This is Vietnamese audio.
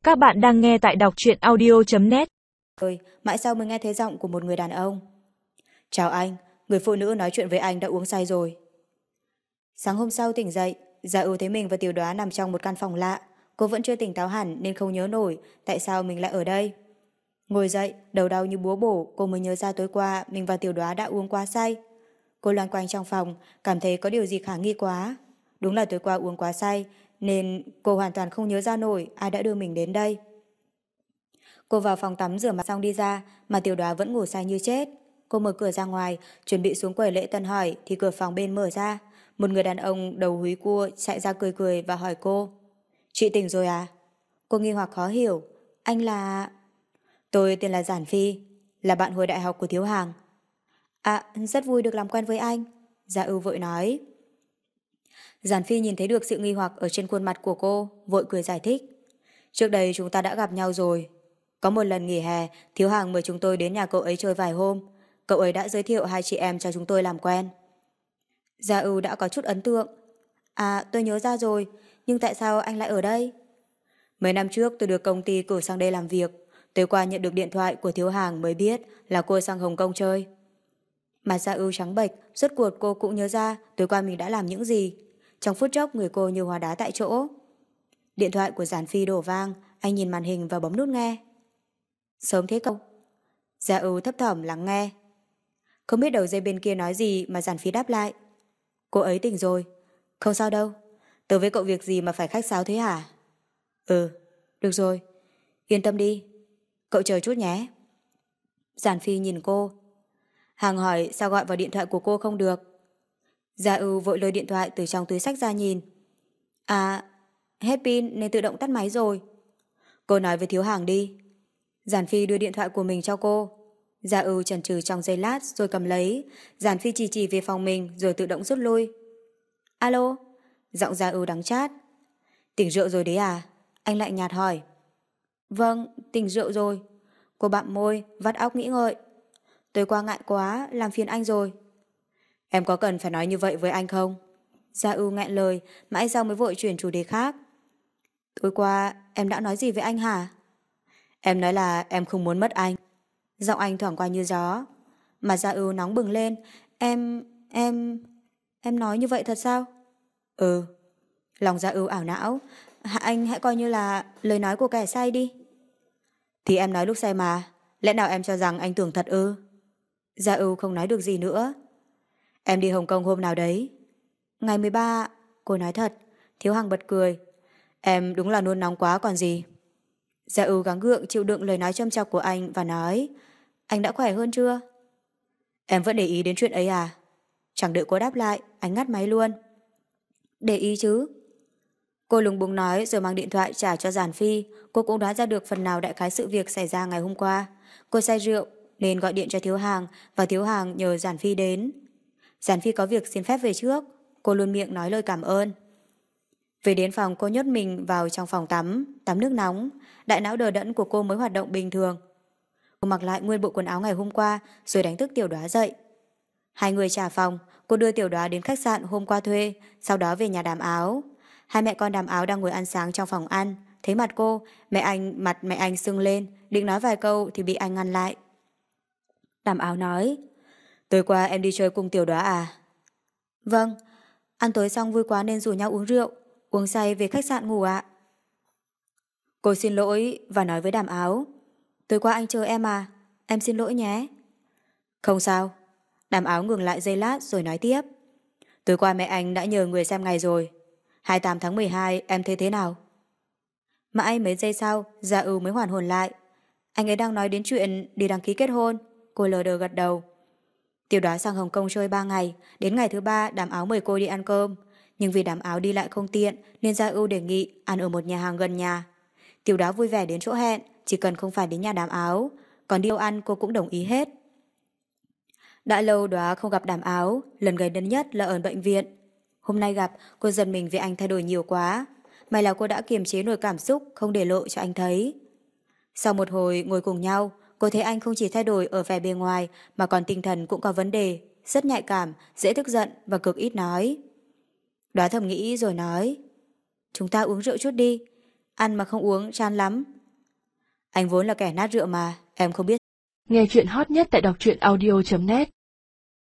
Các bạn đang nghe tại đọc truyện audio.net. Rồi, mãi sau mới nghe thấy giọng của một người đàn ông. Chào anh, người phụ nữ nói chuyện với anh đã uống say rồi. Sáng hôm sau tỉnh dậy, Gia Ưu thấy mình và Tiểu Đoá nằm trong một căn phòng lạ. Cô vẫn chưa tỉnh táo hẳn nên không nhớ nổi tại sao mình lại ở đây. Ngồi dậy, đầu đau như búa bổ, cô mới nhớ ra tối qua mình và Tiểu Đoá đã uống quá say. Cô loanh quanh trong phòng, cảm thấy có điều gì khả nghi quá. Đúng là tối qua uống quá say, nên cô hoàn toàn không nhớ ra nổi ai đã đưa mình đến đây. Cô vào phòng tắm rửa mặt xong đi ra, mà Tiểu Đoá vẫn ngủ say như chết. Cô mở cửa ra ngoài, chuẩn bị xuống quầy lễ tân hỏi thì cửa phòng bên mở ra. Một người đàn ông đầu húi cua chạy ra cười cười và hỏi cô. Chị tỉnh rồi à? Cô nghi hoặc khó hiểu. Anh là... Tôi tên là Giản Phi, là bạn hồi đại học của Thiếu Hàng. À, rất vui được làm quen với anh. Gia Ưu vội nói. Giản Phi nhìn thấy được sự nghi hoặc ở trên khuôn mặt của cô, vội cười giải thích. Trước đây chúng ta đã gặp nhau rồi. Có một lần nghỉ hè, Thiếu Hàng mời chúng tôi đến nhà cậu ấy chơi vài hôm. Cậu ấy đã giới thiệu hai chị em cho chúng tôi làm quen. Gia Ưu đã có chút ấn tượng. À, tôi nhớ ra rồi, nhưng tại sao anh lại ở đây? Mấy năm trước tôi được công ty cử sang đây làm việc. Tối qua nhận được điện thoại của Thiếu Hàng mới biết là cô sang Hồng Kông chơi. Mặt Gia Ưu trắng bệch, rốt cuộc cô cũng nhớ ra tối qua mình đã làm những gì. Trong phút chốc người cô như hóa đá tại chỗ. Điện thoại của Giản Phi đổ vang, anh nhìn màn hình và bấm nút nghe. Sớm thế cậu? Gia Ưu thấp thỏm lắng nghe. Không biết đầu dây bên kia nói gì mà Giản Phi đáp lại. Cô ấy tỉnh rồi. Không sao đâu. Tớ với cậu việc gì mà phải khách sáo thế hả? Ừ, được rồi. Yên tâm đi. Cậu chờ chút nhé. Giản Phi nhìn cô. Hàng hỏi sao gọi vào điện thoại của cô không được. Gia Ưu vội lôi điện thoại từ trong túi xách ra nhìn. À, hết pin nên tự động tắt máy rồi. Cô nói với Thiếu Hàng đi. Giản Phi đưa điện thoại của mình cho cô. Gia Ưu chần chừ trong giây lát rồi cầm lấy. Giản Phi chỉ về phòng mình rồi tự động rút lui. Alo? Giọng Gia Ưu đắng chát. Tỉnh rượu rồi đấy à? Anh lại nhạt hỏi. Vâng, tỉnh rượu rồi. Cô bặm môi, vắt óc nghĩ ngợi. Tối qua ngại quá, làm phiền anh rồi. Em có cần phải nói như vậy với anh không? Gia Ưu nghẹn lời, mãi sau mới vội chuyển chủ đề khác. Tối qua em đã nói gì với anh hả? Em nói là em không muốn mất anh. Giọng anh thoảng qua như gió. Mà Gia Ưu nóng bừng lên. Em nói như vậy thật sao? Ừ. Lòng Gia Ưu ảo não. Anh hãy coi như là lời nói của kẻ say đi. Thì em nói lúc say mà. Lẽ nào em cho rằng anh tưởng thật ư? Gia Ưu không nói được gì nữa. Em đi Hồng Kông hôm nào đấy? Ngày 13. Cô nói thật. Thiếu Hằng bật cười. Em đúng là nôn nóng quá còn gì. Gia Ưu gắng gượng chịu đựng lời nói châm chọc của anh và nói. Anh đã khỏe hơn chưa? Em vẫn để ý đến chuyện ấy à? Chẳng đợi cô đáp lại, anh ngắt máy luôn. Để ý chứ. Cô lúng búng nói rồi mang điện thoại trả cho Giản Phi. Cô cũng đoán ra được phần nào đại khái sự việc xảy ra ngày hôm qua. Cô say rượu nên gọi điện cho Thiếu Hàng và Thiếu Hàng nhờ Giản Phi đến. Giản Phi có việc xin phép về trước. Cô luôn miệng nói lời cảm ơn. Về đến phòng cô nhốt mình vào trong phòng tắm nước nóng. Đại não đờ đẫn của cô mới hoạt động bình thường. Cô mặc lại nguyên bộ quần áo ngày hôm qua rồi đánh thức Tiểu Đoá dậy. Hai người trả phòng, cô đưa Tiểu Đoá đến khách sạn hôm qua thuê, sau đó về nhà Đàm Áo. Hai mẹ con Đàm Áo đang ngồi ăn sáng trong phòng ăn. Thấy mặt cô, mặt mẹ anh sưng lên, định nói vài câu thì bị anh ngăn lại. Đàm Áo nói, tối qua em đi chơi cùng Tiểu Đoá à? Vâng, ăn tối xong vui quá nên rủ nhau uống rượu, uống say về khách sạn ngủ ạ. Cô xin lỗi và nói với Đàm Áo, tối qua anh chờ em à, em xin lỗi nhé. Không sao. Đàm Áo ngừng lại giây lát rồi nói tiếp. Tối qua mẹ anh đã nhờ người xem ngày rồi. 28 tháng 12 em thấy thế nào? Mãi mấy giây sau, Gia Ưu mới hoàn hồn lại. Anh ấy đang nói đến chuyện đi đăng ký kết hôn. Cô lờ đờ gật đầu. Tiểu Đoá sang Hồng Kông chơi 3 ngày. Đến ngày thứ 3 Đàm Áo mời cô đi ăn cơm. Nhưng vì Đàm Áo đi lại không tiện nên Gia Ưu đề nghị ăn ở một nhà hàng gần nhà. Tiểu Đoá vui vẻ đến chỗ hẹn, chỉ cần không phải đến nhà Đàm Áo. Còn đi đâu ăn cô cũng đồng ý hết. Đã lâu Đoá không gặp Đàm Áo, lần gần đây nhất là ở bệnh viện. Hôm nay gặp, cô giật mình vì anh thay đổi nhiều quá. May là cô đã kiềm chế nổi cảm xúc, không để lộ cho anh thấy. Sau một hồi ngồi cùng nhau, cô thấy anh không chỉ thay đổi ở vẻ bề ngoài mà còn tinh thần cũng có vấn đề, rất nhạy cảm, dễ tức giận và cực ít nói. Đoá thầm nghĩ rồi nói, chúng ta uống rượu chút đi, ăn mà không uống chán lắm, Anh vốn là kẻ nát rượu mà, em không biết. Nghe chuyện hot nhất tại đọc truyện audio.net